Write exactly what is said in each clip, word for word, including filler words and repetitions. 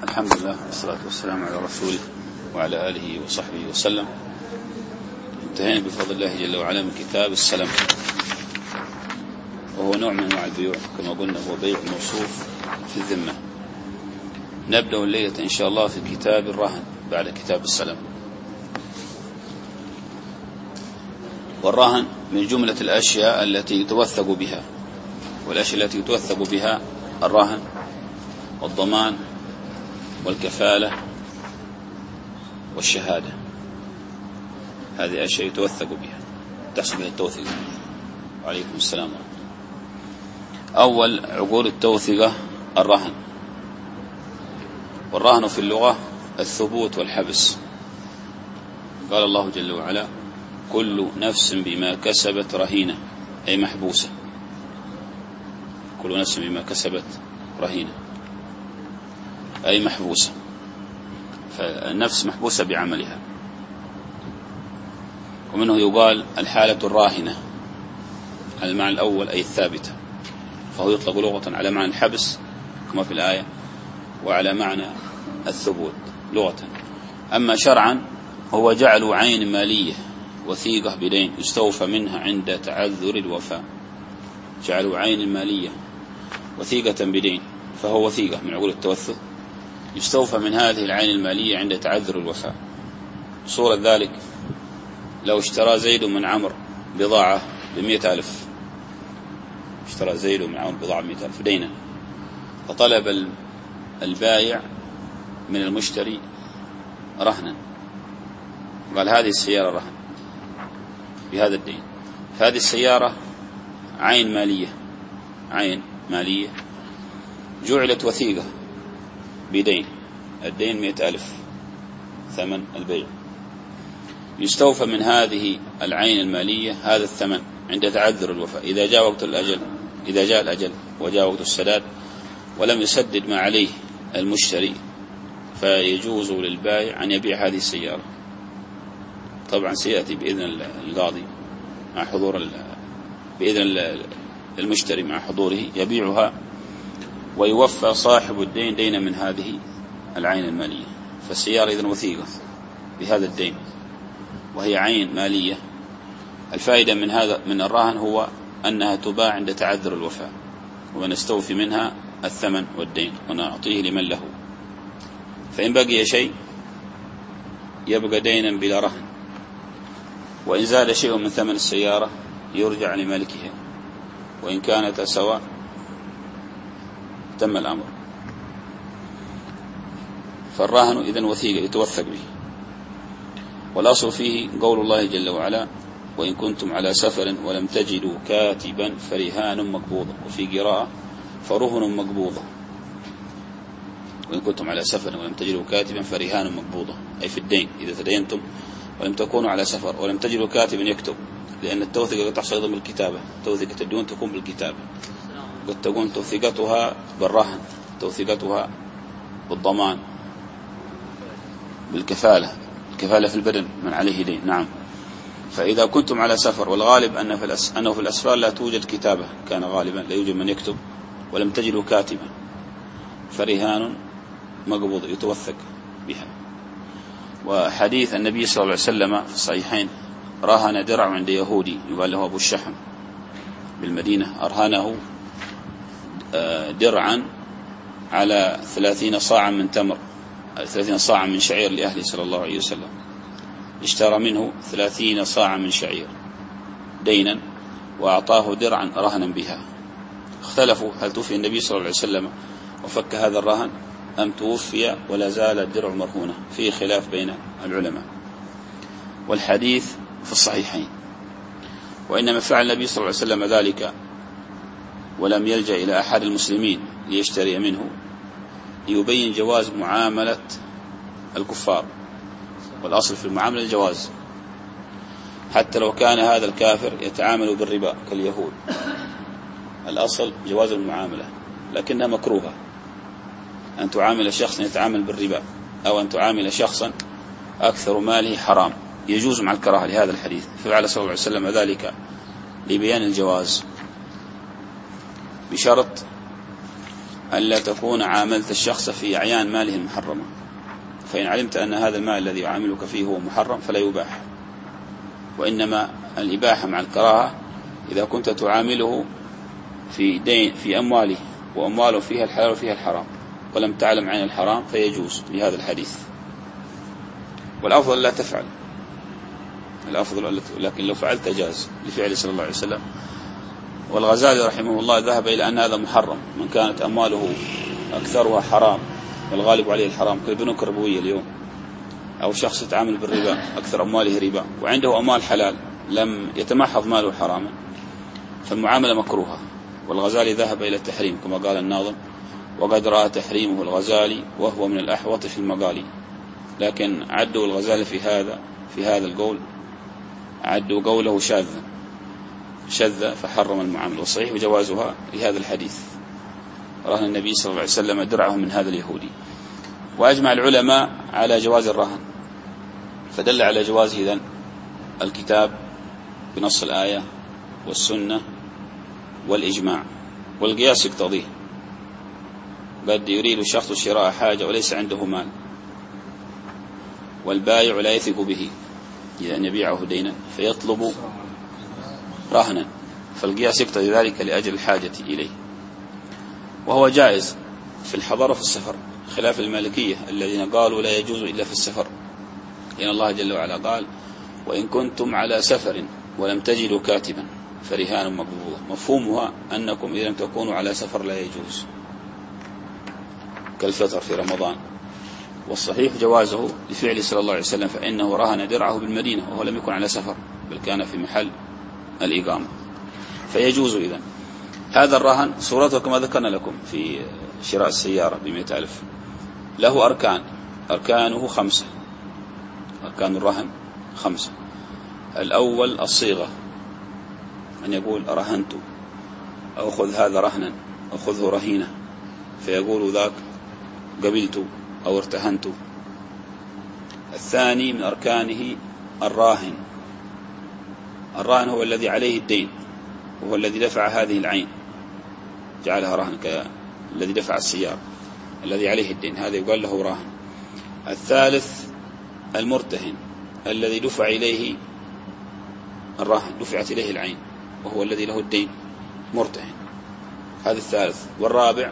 الحمد لله والصلاة والسلام على رسوله وعلى آله وصحبه وسلم. انتهينا بفضل الله جل وعلا من كتاب السلم، وهو نوع من أنواع البيوع كما قلنا، هو بيع موصوف في الذمة. نبدأ الليلة إن شاء الله في كتاب الرهن بعد كتاب السلم. والرهن من جملة الأشياء التي يتوثق بها، والأشياء التي يتوثق بها الرهن والضمان والكفالة والشهادة. هذه أشياء يتوثق بها، تحصل بها التوثيق. وعليكم السلام ورحمة الله. أول عقود التوثيقة الرهن. والرهن في اللغة الثبوت والحبس. قال الله جل وعلا: كل نفس بما كسبت رهينة، أي محبوسة. كل نفس بما كسبت رهينة أي محبوسة، فالنفس محبوسة بعملها. ومنه يقال الحالة الراهنة على المعنى الأول أي الثابتة، فهو يطلق لغة على معنى الحبس كما في الآية، وعلى معنى الثبوت لغة. أما شرعا هو جعل عين مالية وثيقة بدين يستوفى منها عند تعذر الوفاء. جعلوا عين مالية وثيقة بدين، فهو وثيقة من عقود التوثق يستوفى من هذه العين المالية عند تعذر الوفاء. صورة ذلك: لو اشترى زيد من عمر بضاعة بمئة ألف، اشترى زيد من عمر بضاعة بمئة ألف دينا، فطلب البايع من المشتري رهنا، قال هذه السيارة رهن بهذا الدين. فهذه السيارة عين مالية، عين مالية جعلت وثيقة بدين، الدين مئة ألف ثمن البيع، يستوفى من هذه العين المالية هذا الثمن عند تعذر الوفاء. إذا جاء وقت الأجل، إذا جاء الأجل وجاء وقت السداد ولم يسدد ما عليه المشتري، فيجوز للبائع أن يبيع هذه السيارة. طبعا سيأتي بإذن القاضي مع حضور بإذن المشتري مع حضوره يبيعها، ويوفى صاحب الدين دينا من هذه العين المالية. فالسيارة إذن وثيقة بهذا الدين، وهي عين مالية. الفائدة من هذا من الرهن هو أنها تباع عند تعذر الوفاء، ونستوفي منها الثمن والدين ونعطيه لمن له. فإن بقي شيء يبقى دينا بلا رهن، وإن زاد شيء من ثمن السيارة يرجع لمالكها، وإن كانت سواء تم الأمر. فالرهن إذن وثيقة يتوثق به. والأصل فيه قول الله جل وعلا: وإن كنتم على سفر ولم تجدوا كاتبا فرهان مقبوضة، وفي قراءة فرهن مقبوضة. وإن كنتم على سفر ولم تجدوا كاتبا فرهان مقبوضة، أي في الدين إذا تدينتم ولم تكونوا على سفر ولم تجدوا كاتبا يكتب، لأن التوثيقة تحصل ضمن الكتابة. توثيقة الديون تكون بالكتابة، قد تكون توثيقتها بالرهن، توثيقتها بالضمان، بالكفالة، الكفالة في البدن من عليه دين. نعم. فإذا كنتم على سفر، والغالب أن في الأس... أنه في الأسفار لا توجد كتابة، كان غالبا لا يوجد من يكتب، ولم تجدوا كاتبا فرهان مقبوض يتوثق بها. وحديث النبي صلى الله عليه وسلم في الصحيحين: رهن درع عند يهودي يقال له أبو الشحم بالمدينة، أرهنه درعا على ثلاثين صاعا من تمر، ثلاثين صاعا من شعير لأهله صلى الله عليه وسلم. اشترى منه ثلاثين صاعا من شعير دينا، وأعطاه درعا رهنا بها. اختلفوا هل توفي النبي صلى الله عليه وسلم وفك هذا الرهن أم توفي ولا زال الدرع مرهونة، فيه خلاف بين العلماء. والحديث في الصحيحين. وإنما فعل النبي صلى الله عليه وسلم ذلك ولم يلجأ إلى أحد المسلمين ليشتري منه، ليبين جواز معاملة الكفار. والأصل في المعاملة الجواز، حتى لو كان هذا الكافر يتعامل بالربا كاليهود، الأصل جواز المعاملة، لكنها مكروهة أن تعامل شخصا يتعامل بالربا، أو أن تعامل شخصا أكثر ماله حرام، يجوز مع الكراهة لهذا الحديث. ففعل صلى الله عليه وسلم ذلك لبيان الجواز، بشرط ألا تكون عاملت الشخص في أعيان ماله المحرمة، فإن علمت أن هذا المال الذي يعاملك فيه هو محرم فلا يباح، وإنما الإباحة مع الكراهة إذا كنت تعامله في دين في أمواله وأمواله فيها الحلال وفيها الحرام ولم تعلم عن الحرام فيجوز لهذا الحديث. والأفضل لا تفعل، الأفضل، لكن لو فعلت جاز لفعل صلى الله عليه وسلم. والغزالي رحمه الله ذهب إلى أن هذا محرم، من كانت أمواله أكثرها حرام والغالب عليه الحرام كالبنوك الربوية اليوم، أو شخص يتعامل بالربا أكثر أمواله ربا وعنده أموال حلال لم يتمحض ماله حراما، فالمعاملة مكروهة. والغزالي ذهب إلى التحريم كما قال الناظم: وقد رأى تحريمه الغزالي وهو من الأحوط في المقالي. لكن عدوا الغزالي في هذا في هذا القول عدوا قوله شاذا شذ فحرم المعاملة، والصحيح جوازها لهذا الحديث: رهن النبي صلى الله عليه وسلم درعه من هذا اليهودي. وأجمع العلماء على جواز الرهن، فدل على جوازه إذن الكتاب بنص الآية والسنة والإجماع، والقياس يقتضيه. قد يريد الشخص شراء حاجة وليس عنده مال، والبائع لا يثق به إذا أن يبيعه دينا فيطلب رهنا، فالقياس يقتضي ذلك لأجل الحاجة إليه، وهو جائز في الحضر وفي السفر، خلاف المالكية الذين قالوا لا يجوز إلا في السفر، لأن الله جل وعلا قال: وإن كنتم على سفر ولم تجدوا كاتبا فرهان مقبوضة. مفهومها أنكم إذا لم تكونوا على سفر لا يجوز، كالفطر في رمضان. والصحيح جوازه لفعل صلى الله عليه وسلم، فإنه رهن درعه بالمدينة وهو لم يكن على سفر بل كان في محل الإقامة، فيجوز إذن. هذا الرهن صورته كما ذكرنا لكم في شراء السيارة بمئة ألف، له أركان، أركانه خمسة، أركان الرهن خمسة. الأول الصيغة، أن يقول رهنت، أو خذ هذا رهنا، أو خذه رهينة، فيقول ذاك قبلت أو ارتهنت. الثاني من أركانه الراهن، الراهن هو الذي عليه الدين، وهو الذي دفع هذه العين جعلها رهن، الذي دفع السيارة الذي عليه الدين، هذا يقال له راهن. الثالث المرتهن، الذي دفع إليه الراهن، دفعت إليه العين وهو الذي له الدين، مرتهن، هذا الثالث. والرابع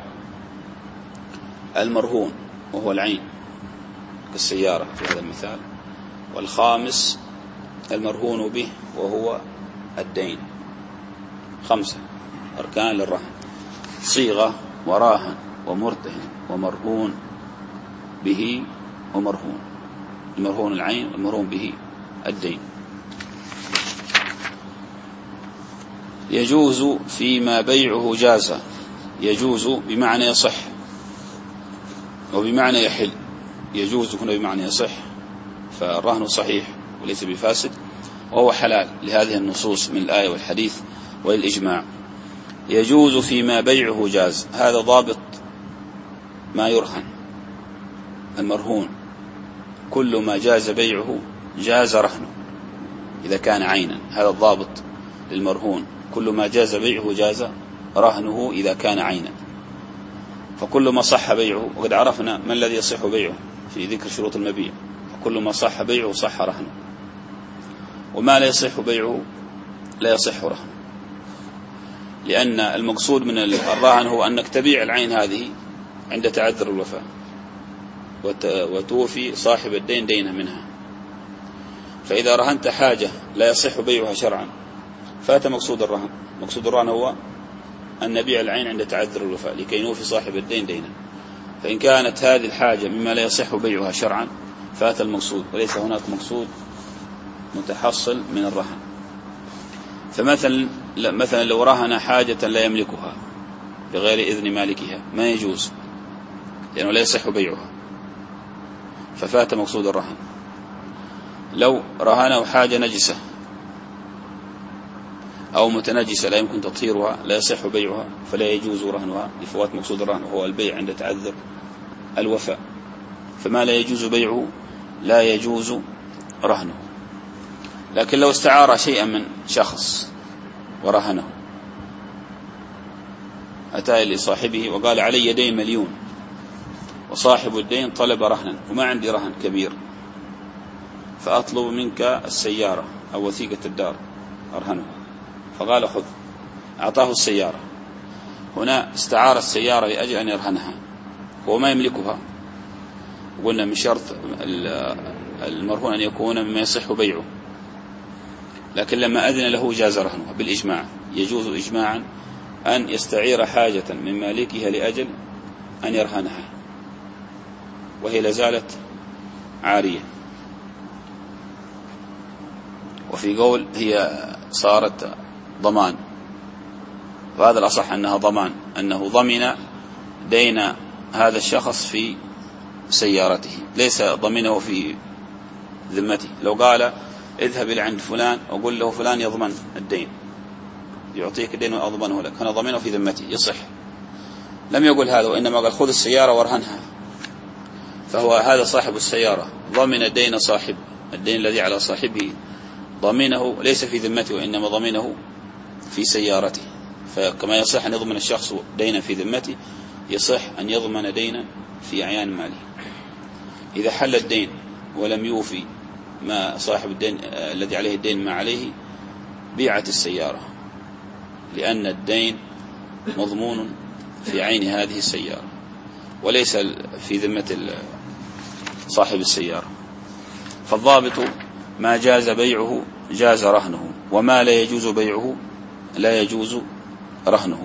المرهون وهو العين كالسيارة في هذا المثال. والخامس المرهون به وهو الدين. خمسة أركان للرهن: صيغة وراهن ومرتهن ومرهون به ومرهون، المرهون العين والمرهون به الدين. يجوز فيما بيعه جاز، يجوز بمعنى يصح وبمعنى يحل. يجوز هنا بمعنى يصح، فالرهن صحيح وليس بفاسد، وهو حلال لهذه النصوص من الآية والحديث والإجماع. يجوز فيما بيعه جاز، هذا ضابط ما يرهن. المرهون كل ما جاز بيعه جاز رهنه إذا كان عينا، هذا الضابط للمرهون، كل ما جاز بيعه جاز رهنه إذا كان عينا. فكل ما صح بيعه، وقد عرفنا ما الذي يصح بيعه في ذكر شروط المبيع، فكل ما صح بيعه صح رهنه، وما لا يصح بيعه لا يصح رهنه، لأن المقصود من الرهن هو أنك تبيع العين هذه عند تعذر الوفاء وتوفي صاحب الدين دينه منها. فإذا رهنت حاجة لا يصح بيعها شرعا فات مقصود الرهن. مقصود الرهن هو أن نبيع العين عند تعذر الوفاء لكي نوفي صاحب الدين دينه. فإن كانت هذه الحاجة مما لا يصح بيعها شرعا فات المقصود، وليس هناك مقصود متحصل من الرهن. فمثلا مثلا لو رهن حاجة لا يملكها بغير إذن مالكها ما يجوز، لأنه لا يصح بيعها، ففات مقصود الرهن. لو رهنه حاجة نجسة أو متنجسة لا يمكن تطهيرها لا يصح بيعها فلا يجوز رهنها لفوات مقصود الرهن، وهو البيع عند تعذر الوفاء. فما لا يجوز بيعه لا يجوز رهنه. لكن لو استعار شيئا من شخص ورهنه أتى لصاحبه وقال علي دين مليون، وصاحب الدين طلب رهنا وما عندي رهن كبير، فأطلب منك السيارة أو وثيقة الدار أرهنها، فقال خذ، أعطاه السيارة. هنا استعار السيارة لأجل أن يرهنها، هو ما يملكها، وقلنا من شرط المرهون أن يكون مما يصح بيعه، لكن لما أذن له جاز رهنها بالإجماع. يجوز إجماعا أن يستعير حاجة من مالكها لأجل أن يرهنها وهي لازالت عارية. وفي قول هي صارت ضمان، وهذا الأصح أنها ضمان، أنه ضمن دين هذا الشخص في سيارته، ليس ضمنه في ذمته. لو قال اذهب إلى عند فلان وقل له فلان يضمن الدين، يعطيك الدين وأضمنه لك، أنا ضمنه في ذمتي، يصح. لم يقل هذا، وإنما قال خذ السيارة وارهنها، فهو هذا صاحب السيارة ضمن دين صاحب الدين الذي على صاحبه، ضمنه ليس في ذمته وإنما ضمنه في سيارته. فكما يصح أن يضمن الشخص دينا في ذمته، يصح أن يضمن دينا في أعيان ماله. إذا حل الدين ولم يوفي ما صاحب الدين الذي عليه الدين ما عليه، بيعت السيارة، لأن الدين مضمون في عين هذه السيارة وليس في ذمة صاحب السيارة. فالضابط ما جاز بيعه جاز رهنه، وما لا يجوز بيعه لا يجوز رهنه.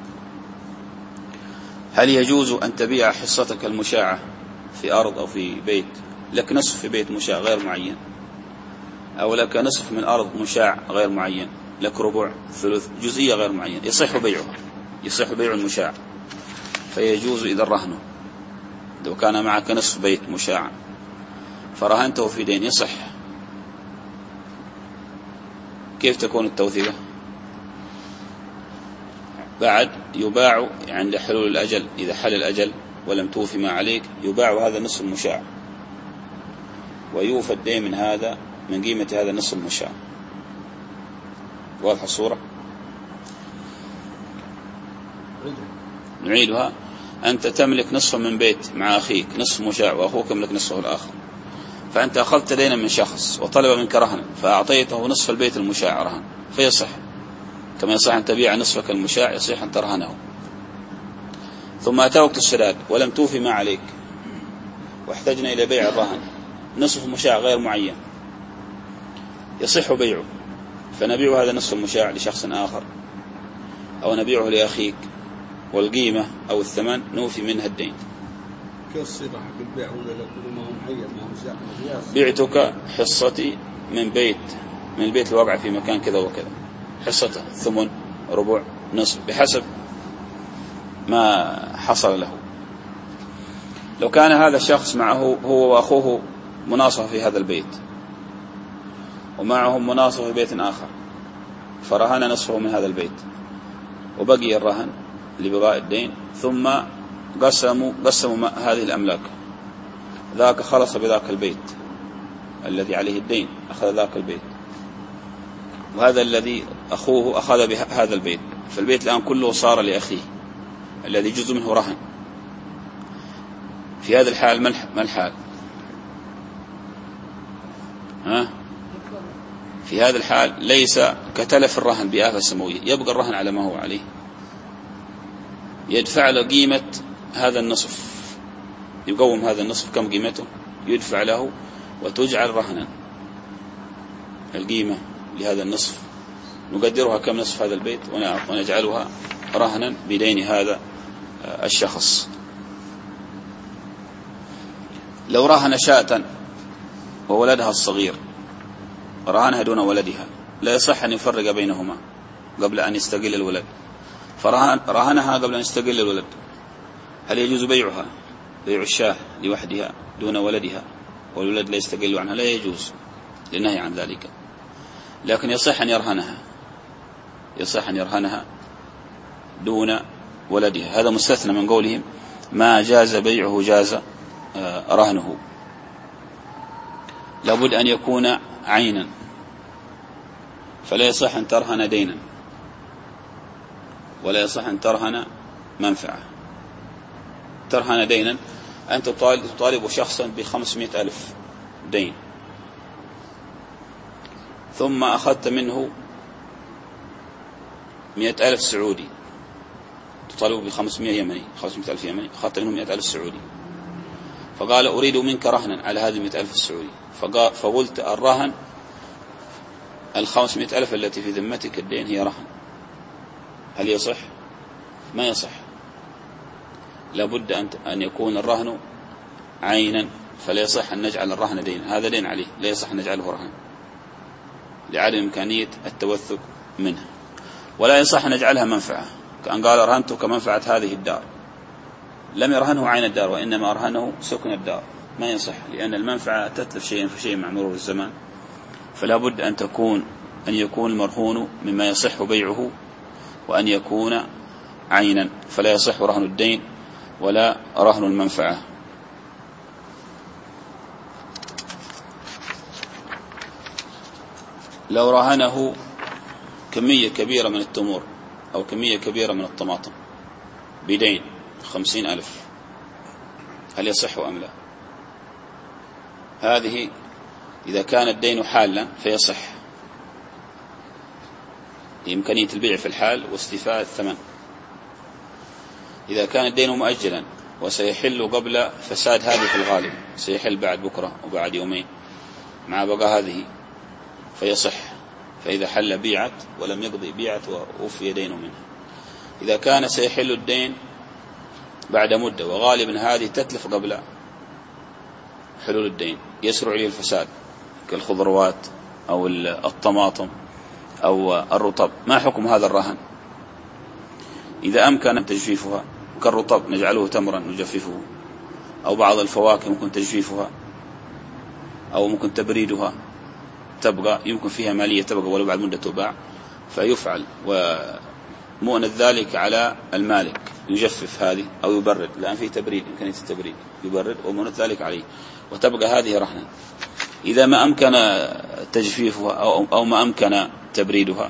هل يجوز أن تبيع حصتك المشاعة في أرض أو في بيت، لك نصف في بيت مشاع غير معين، أو لك نصف من أرض مشاع غير معين، لك ربع ثلث جزئية غير معين، يصح بيعها، يصح بيع المشاع، فيجوز إذا رهنه. لو كان معك نصف بيت مشاع فرهنته في دين يصح. كيف تكون التوثيقة؟ بعد يباع عند حلول الأجل، إذا حل الأجل ولم توفي ما عليك يباع هذا النصف المشاع، ويوفى الدين من هذا من قيمة هذا النصف المشاع. واضح الصورة؟ نعيدها. أنت تملك نصف من بيت مع أخيك، نصف مشاع، وأخوك يملك نصفه الآخر، فأنت أخذت دينا من شخص وطلب منك رهن، فأعطيته نصف البيت المشاع رهن، فيصح. كما يصح أن تبيع نصفك المشاع يصح أن ترهنه. ثم أتى وقت السداد ولم توفي ما عليك، واحتجنا إلى بيع الرهن، نصف مشاع غير معين، يصح بيعه، فنبيع هذا النصف المشاع لشخص آخر، أو نبيعه لأخيك، والقيمة أو الثمن نوفي منها الدين. بعتك حصتي من بيت من البيت الواقع في مكان كذا وكذا، حصته ثمن ربع نصف بحسب ما حصل له. لو كان هذا الشخص معه هو وأخوه مناصفة في هذا البيت، ومعهم مناصفة في بيت آخر، فرهن نصفه من هذا البيت وبقي الرهن لبقاء الدين، ثم قسموا قسموا هذه الأملاك، ذاك خلص بذاك البيت الذي عليه الدين، أخذ ذاك البيت، وهذا الذي أخوه أخذ بهذا البيت، فالبيت الآن كله صار لأخيه الذي جزء منه رهن. في هذا الحال ما الحال؟ ها؟ في هذا الحال ليس كتلف الرهن بآفة سماوية، يبقى الرهن على ما هو عليه، يدفع له قيمة هذا النصف، يقوم هذا النصف كم قيمته، يدفع له وتجعل رهنا. القيمة لهذا النصف نقدرها كم نصف هذا البيت ونجعلها رهنا بدين هذا الشخص. لو رهن شاة وولدها الصغير، رهنها دون ولدها، لا يصح أن يفرق بينهما قبل أن يستقل الولد، فرهنها قبل أن يستقل الولد. هل يجوز بيعها، بيع الشاة لوحدها دون ولدها والولد لا يستقل عنها؟ لا يجوز للنهي عن ذلك، لكن يصح أن يرهنها، يصح أن يرهنها دون ولدها. هذا مستثنى من قولهم ما جاز بيعه جاز رهنه. لابد أن يكون عينا، فلا يصح أن ترهن دينا، ولا يصح أن ترهن منفعة. ترهن دينا، أنت تطالب شخصا بخمسمائة ألف دين، ثم أخذت منه مئة ألف سعودي، تطالب بخمسمائة يمني، خمسمائة ألف يمني، أخذت منه مئة ألف سعودي، فقال أريد منك رهنا على هذه المئة ألف السعودي، فقلت الرهن الخمسمائة ألف التي في ذمتك الدين هي رهن، هل يصح؟ ما يصح. لابد أن يكون الرهن عينا، فلا يصح أن نجعل الرهن دينا، هذا دين عليه لا يصح أن نجعله رهن لعدم إمكانية التوثق منه. ولا يصح أن نجعلها منفعة، كأن قال رهنته كمنفعة هذه الدار، لم يرهنه عين الدار وإنما أرهنه سكن الدار، ما يصح، لأن المنفعة تتلف شيئا فشيئا مع مرور الزمان، فلا بد أن تكون أن يكون المرهون مما يصح بيعه، وأن يكون عينا، فلا يصح رهن الدين ولا رهن المنفعة. لو رهنه كمية كبيرة من التمور أو كمية كبيرة من الطماطم بدين خمسين ألف، هل يصح أم لا؟ هذه إذا كان الدين حالا فيصح لإمكانية البيع في الحال واستيفاء الثمن. إذا كان الدين مؤجلا وسيحل قبل فساد هذه في الغالب، سيحل بعد بكرة وبعد يومين مع بقى هذه فيصح، فإذا حل بيعت ولم يقضي بيعت ووفي دينه منها. إذا كان سيحل الدين بعد مدة وغالبا هذه تتلف قبل حلول الدين، يسرع إليه الفساد كالخضروات أو الطماطم أو الرطب، ما حكم هذا الرهن؟ إذا أمكن تجفيفها كالرطب نجعله تمرا نجففه، أو بعض الفواكه ممكن تجفيفها أو ممكن تبريدها تبقى، يمكن فيها مالية تبقى ولو بعد مدة تباع فيفعل، ومؤنة ذلك على المالك يجفف هذه أو يبرد، لأن فيه تبريد إمكانية التبريد، يبرد ومؤنة ذلك عليه وتبقى هذه رهنا. إذا ما أمكن تجفيفها أو ما أمكن تبريدها،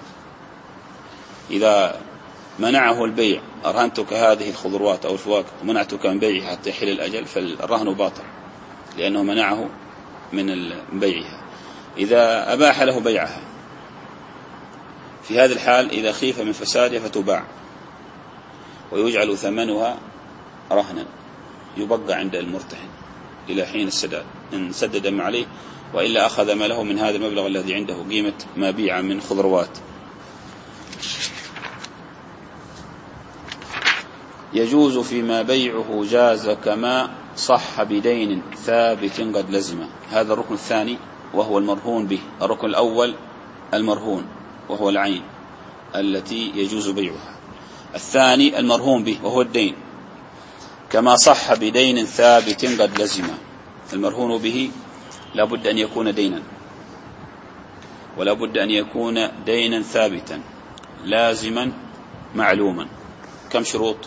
إذا منعه البيع، أرهنتك هذه الخضروات أو الفواكه ومنعتك من بيعها حتى يحل الأجل، فالرهن باطل لأنه منعه من بيعها. إذا أباح له بيعها، في هذا الحال إذا خيف من فسادها فتباع ويجعل ثمنها رهنا يبقى عند المرتهن إلى حين السداد، إن سدد ما عليه، وإلا أخذ ما له من هذا المبلغ الذي عنده قيمة ما بيع من خضروات. يجوز فيما بيعه جاز كما صح بدين ثابت قد لزم. هذا الركن الثاني وهو المرهون به. الركن الأول المرهون وهو العين التي يجوز بيعها. الثاني المرهون به وهو الدين، كما صح بدين ثابت قد لزم. المرهون به لا بد أن يكون دينا، ولا بد أن يكون دينا ثابتا لازما معلوما. كم شروط؟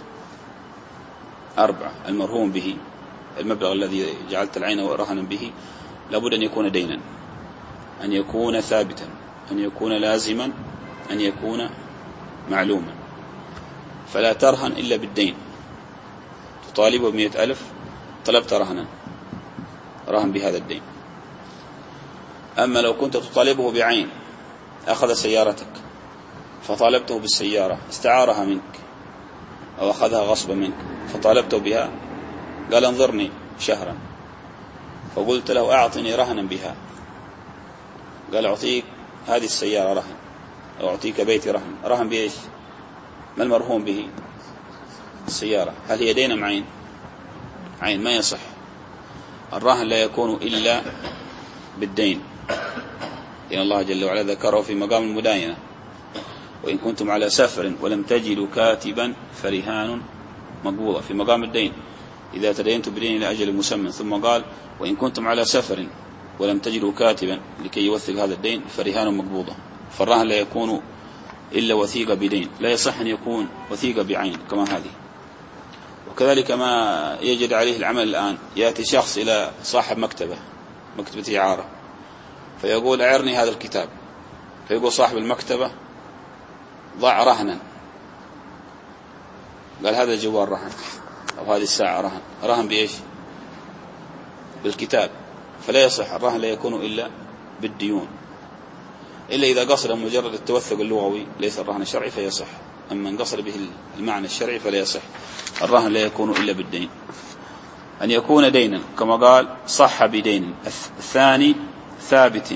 أربعة. المرهون به، المبلغ الذي جعلت العين رهنا به لا بد أن يكون دينا، أن يكون ثابتا، أن يكون لازما، أن يكون معلوما. فلا ترهن إلا بالدين. تطالبه بمئة ألف، طلبت رهنا، رهن بهذا الدين. أما لو كنت تطالبه بعين، أخذ سيارتك فطالبته بالسيارة، استعارها منك أو أخذها غصبا منك فطالبته بها، قال انظرني شهرا، فقلت له أعطني رهنا بها، قال أعطيك هذه السيارة رهن أو أعطيك بيتي رهن. رهن بإيش؟ ما المرهون به؟ السيارة. هل هي دين أم عين؟ عين، ما يصح. الرهن لا يكون إلا بالدين، لأن الله جل وعلا ذكره في مقام المداينة: وإن كنتم على سفر ولم تجدوا كاتبا فرهان مقبوضة، في مقام الدين إذا تدينتم بدين إلى أجل مسمى. ثم قال: وإن كنتم على سفر ولم تجدوا كاتبا لكي يوثق هذا الدين فرهان مقبوضة. فالرهن لا يكون إلا وثيقة بدين، لا يصح أن يكون وثيقة بعين كما هذه. وكذلك ما يجد عليه العمل الآن، يأتي شخص إلى صاحب مكتبة مكتبة إعارة فيقول: أعرني هذا الكتاب، فيقول صاحب المكتبة: ضع رهنا قال هذا الجوال رهن أو هذه الساعة رهن، رهن بإيش؟ بالكتاب، فلا يصح الرهن، لا يكون إلا بالديون، إلا إذا قصر مجرد التوثق اللغوي ليس الرهن الشرعي فيصح. أما ان قصر به المعنى الشرعي فلا يصح. الرهن لا يكون إلا بالدين. أن يكون دينا كما قال صح بدين. الثاني ثابت،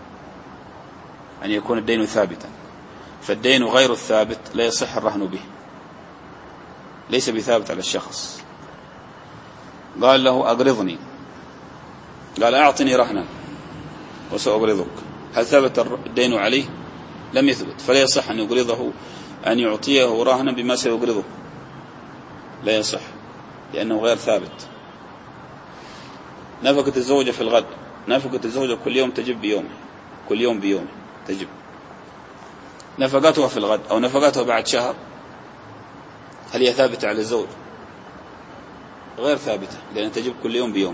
أن يكون الدين ثابتا، فالدين غير الثابت لا يصح الرهن به، ليس بثابت على الشخص. قال له أقرضني، قال أعطني رهنا وسأقرضك، هل ثبت الدين عليه؟ لم يثبت، فلا يصح أن يقرضه، أن يعطيه رهنا بما سيقرضه، لا يصح لأنه غير ثابت. نفقة الزوجة في الغد، نفقة الزوجة كل يوم تجب بيومه، كل يوم بيومه تجب. نفقتها في الغد أو نفقتها بعد شهر، هل هي ثابتة على الزوج؟ غير ثابتة، لأن تجب كل يوم بيومه.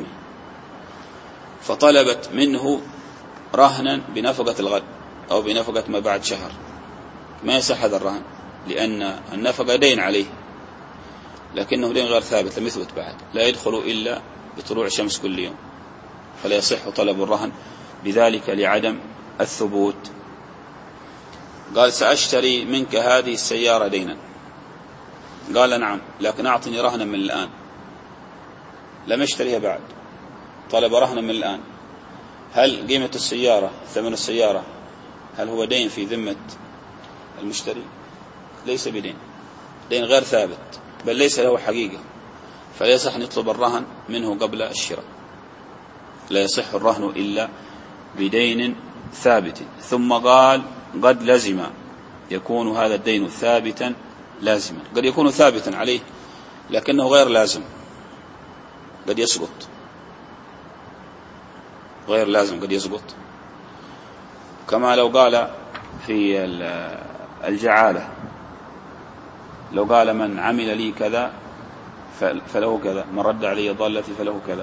فطلبت منه رهنا بنفقة الغد أو بنفقة ما بعد شهر، ما يصح هذا الرهن، لأن النفقة دين عليه، لكنه دين غير ثابت لم يثبت بعد، لا يدخل إلا بطلوع الشمس كل يوم، فلا يصح طلب الرهن بذلك لعدم الثبوت. قال سأشتري منك هذه السيارة دينا، قال نعم، لكن أعطني رهنا من الآن، لم يشتريها بعد، طلب رهنا من الآن. هل قيمة السيارة، ثمن السيارة، هل هو دين في ذمة المشتري؟ ليس بدين، دين غير ثابت، بل ليس له حقيقة، فلا يصح أن يطلب الرهن منه قبل الشراء، لا يصح الرهن إلا بدين ثابت. ثم قال قد لزم، يكون هذا الدين ثابتا لازما، قد يكون ثابتا عليه لكنه غير لازم، قد يسقط، غير لازم قد يسقط، كما لو قال في الجعالة، لو قال من عمل لي كذا فله كذا، من رد علي ضالتي فله كذا.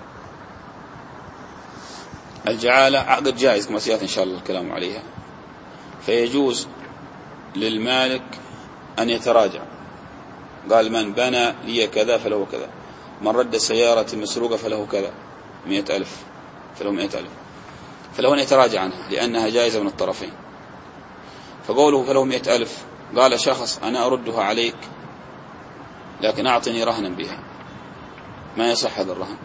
الجعالة عقد جائز كما سيأتي إن شاء الله الكلام عليها، فيجوز للمالك أن يتراجع، قال من بنى لي كذا فله كذا، من رد سيارة مسروقة فله كذا، مئة ألف فله مئة ألف، فله أن يتراجع عنها لأنها جائزة من الطرفين. فقوله فله مئة ألف، قال شخص أنا أردها عليك لكن أعطني رهنا بها، ما يصح هذا الرهن.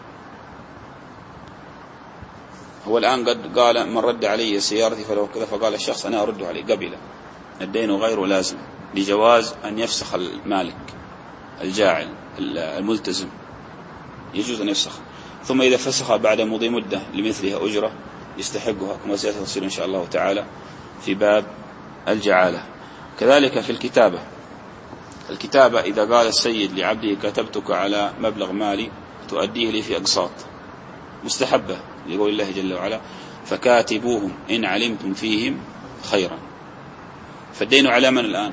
هو الآن قد قال من رد علي سيارتي فله كذا، فقال الشخص أنا أردها عليه، قبل، الدين غير لازم، لجواز أن يفسخ المالك الجاعل الملتزم، يجوز أن يفسخ، ثم إذا فسخ بعد مضي مدة لمثلها أجرة يستحقها، كما سيتصل إن شاء الله تعالى في باب الجعالة. كذلك في الكتابة، الكتابة إذا قال السيد لعبده كتبتك على مبلغ مالي تؤديه لي في أقساط، مستحبة لقول الله جل وعلا فكاتبوهم إن علمتم فيهم خيرا. فالدين على من الآن؟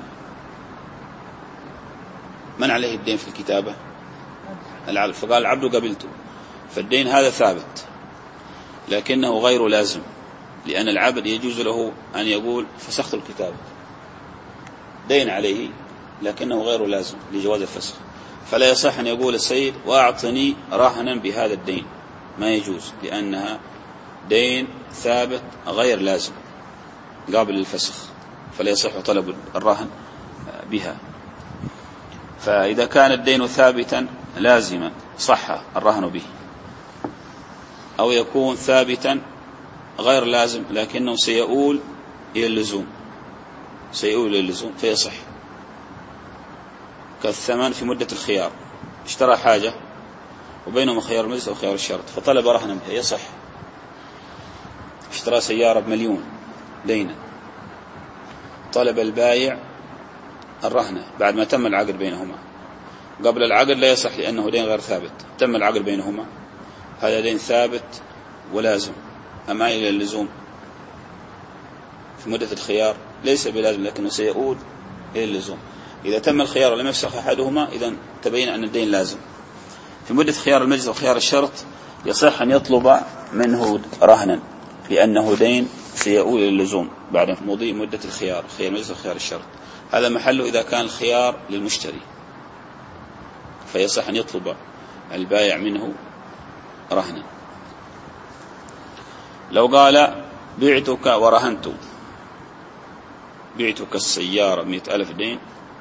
من عليه الدين في الكتابة؟ العبد، فقال العبد قبلته، فالدين هذا ثابت لكنه غير لازم، لأن العبد يجوز له أن يقول فسخت الكتابة، دين عليه لكنه غير لازم لجواز الفسخ، فلا يصح أن يقول السيد وأعطني رهنا بهذا الدين، ما يجوز، لأنها دين ثابت غير لازم قابل للفسخ، فلا يصح طلب الرهن بها. فإذا كان الدين ثابتا لازما صح الرهن به، أو يكون ثابتا غير لازم لكنه سيؤول إلى اللزوم، سيؤول إلى اللزوم فيصح، كالثمن في مدة الخيار، اشترى حاجة وبينهما خيار المجلس أو خيار الشرط فطلب رهنا بها، يصح. اشترى سيارة بمليون دينا، طلب البايع الرهنة بعد ما تم العقد بينهما، قبل العقد لا يصح لأنه دين غير ثابت، تم العقد بينهما، هذا دين ثابت ولازم. أما إلى اللزوم في مدة الخيار ليس بلازم لكنه سيؤول إلى اللزوم، إذا تم الخيار ولم يفسخ أحدهما إذا تبين أن الدين لازم. في مدة خيار المجلس وخيار الشرط يصح أن يطلب منه رهنا لأنه دين سيؤول إلى اللزوم بعد مضي مدة الخيار، خيار المجلس وخيار الشرط، هذا محله إذا كان الخيار للمشتري، فيصح أن يطلب البائع منه رهنا. لو قال بعتك ورهنت، بعتك السيارة مئة ألف دين،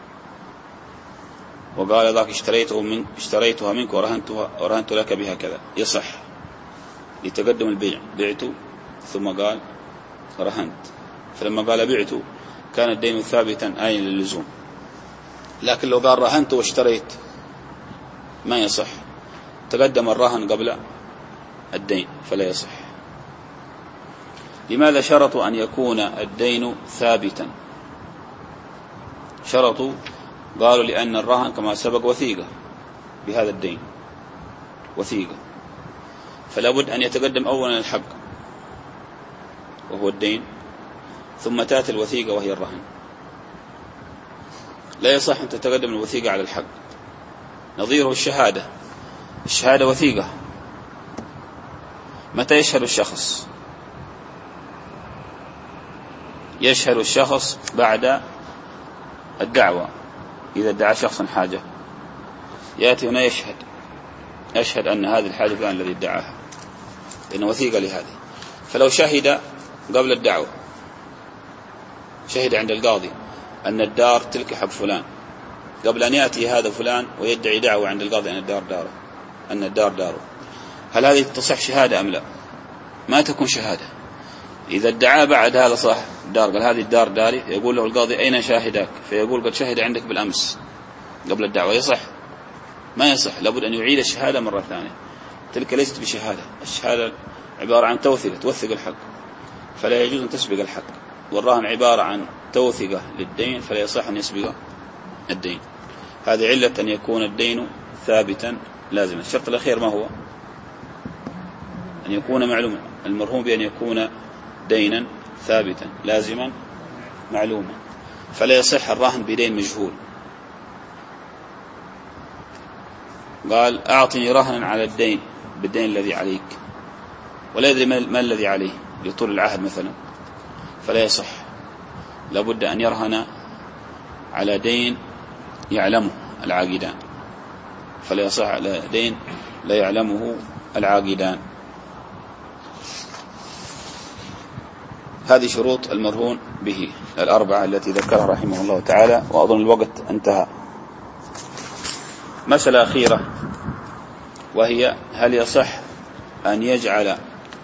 وقال ذاك اشتريته من اشتريتها منك ورهنتها ورهنت لك بها كذا، يصح لتقدم البيع. بعت ثم قال رهنت، فلما قال بعت كان الدين ثابتا آين للزوم. لكن لو قال رهنت واشتريت ما يصح، تقدم الرهن قبل الدين فلا يصح. لماذا شرطوا أن يكون الدين ثابتا؟ شرطوا قالوا لأن الرهن كما سبق وثيقة بهذا الدين، وثيقة، فلا بد أن يتقدم أولا الحق وهو الدين، ثم تأتي الوثيقة وهي الرهن. لا يصح أن تتقدم الوثيقة على الحق. نظيره الشهادة، الشهادة وثيقة. متى يشهد الشخص؟ يشهد الشخص بعد الدعوة. إذا ادعى شخص حاجة يأتي هنا يشهد، يشهد أن هذه الحاجة فلان الذي ادعاها، لأن وثيقة لهذه. فلو شهد قبل الدعوة، شهد عند القاضي أن الدار تلك حق فلان، قبل أن يأتي هذا فلان ويدعي دعوة عند القاضي أن الدار داره، أن الدار داره، هل هذه تصح شهادة أم لا؟ ما تكون شهادة. إذا ادعى بعد هذا صاحب الدار قال هذه الدار داري، يقول له القاضي أين شاهدك؟ فيقول قد شهد عندك بالأمس قبل الدعوة، يصح؟ ما يصح، لابد أن يعيد الشهادة مرة ثانية. تلك ليست بشهادة، الشهادة عبارة عن توثيقة، توثق الحق، فلا يجوز أن تسبق الحق. والرهن عبارة عن توثيقة للدين، فلا يصح أن يسبق الدين. هذه علة أن يكون الدين ثابتا لازما. الشرط الأخير ما هو؟ أن يكون معلوما. المرهون بأن يكون دينا ثابتا لازما معلوما، فلا يصح الرهن بدين مجهول. قال أعطني رهنا على الدين بالدين الذي عليك، ولا يدري ما الذي عليه لطول العهد مثلا، فلا يصح. لابد أن يرهن على دين يعلمه العاقدان، فلا يصح على دين لا يعلمه العاقدان. هذه شروط المرهون به الأربعة التي ذكرها رحمه الله تعالى، وأظن الوقت انتهى. مسألة أخيرة وهي هل يصح أن يجعل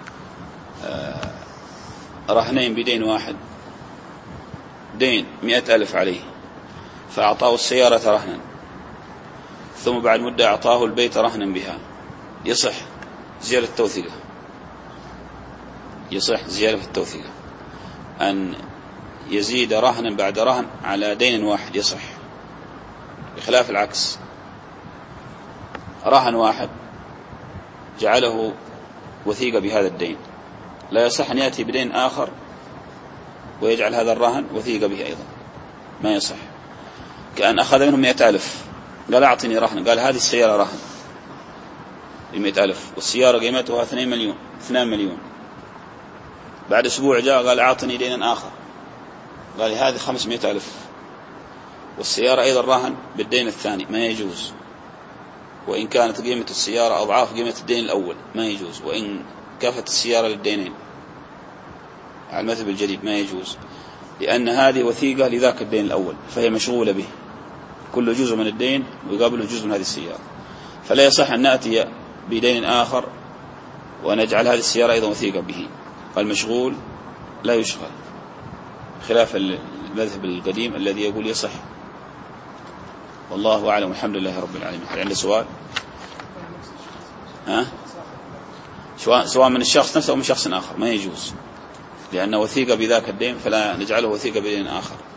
رهنين بدين واحد؟ دين مئة ألف عليه فأعطاه السيارة رهنا، ثم بعد مدة أعطاه البيت رهنا بها، يصح زيادة التوثيقة، يصح زيادة التوثيقة أن يزيد رهنا بعد رهن على دين واحد، يصح، بخلاف العكس. رهن واحد جعله وثيقة بهذا الدين، لا يصح أن يأتي بدين آخر ويجعل هذا الرهن وثيقة به أيضا، ما يصح. كأن أخذ منهم مئة ألف قال أعطني رهن، قال هذه السيارة رهن بمئة ألف، والسيارة قيمتها اثنين مليون اثنان مليون. بعد أسبوع جاء قال أعطني دينا آخر، قال هذه خمسمائة ألف، والسيارة أيضا رهن بالدين الثاني، ما يجوز. وإن كانت قيمة السيارة أضعاف قيمة الدين الأول ما يجوز، وإن كافت السيارة للدينين على المذهب الجديد ما يجوز، لأن هذه وثيقة لذاك الدين الأول فهي مشغولة به، كل جزء من الدين ويقابله جزء من هذه السيارة، فلا يصح أن نأتي بدين آخر ونجعل هذه السيارة أيضا وثيقة به، المشغول لا يشغل، خلاف المذهب القديم الذي يقول يصح. والله أعلم، والحمد لله رب العالمين. هل عنده سؤال؟ ها؟ سواء من الشخص نفسه أو من شخص آخر ما يجوز، لأنه وثيقة بذاك الدين فلا نجعله وثيقة بدين آخر.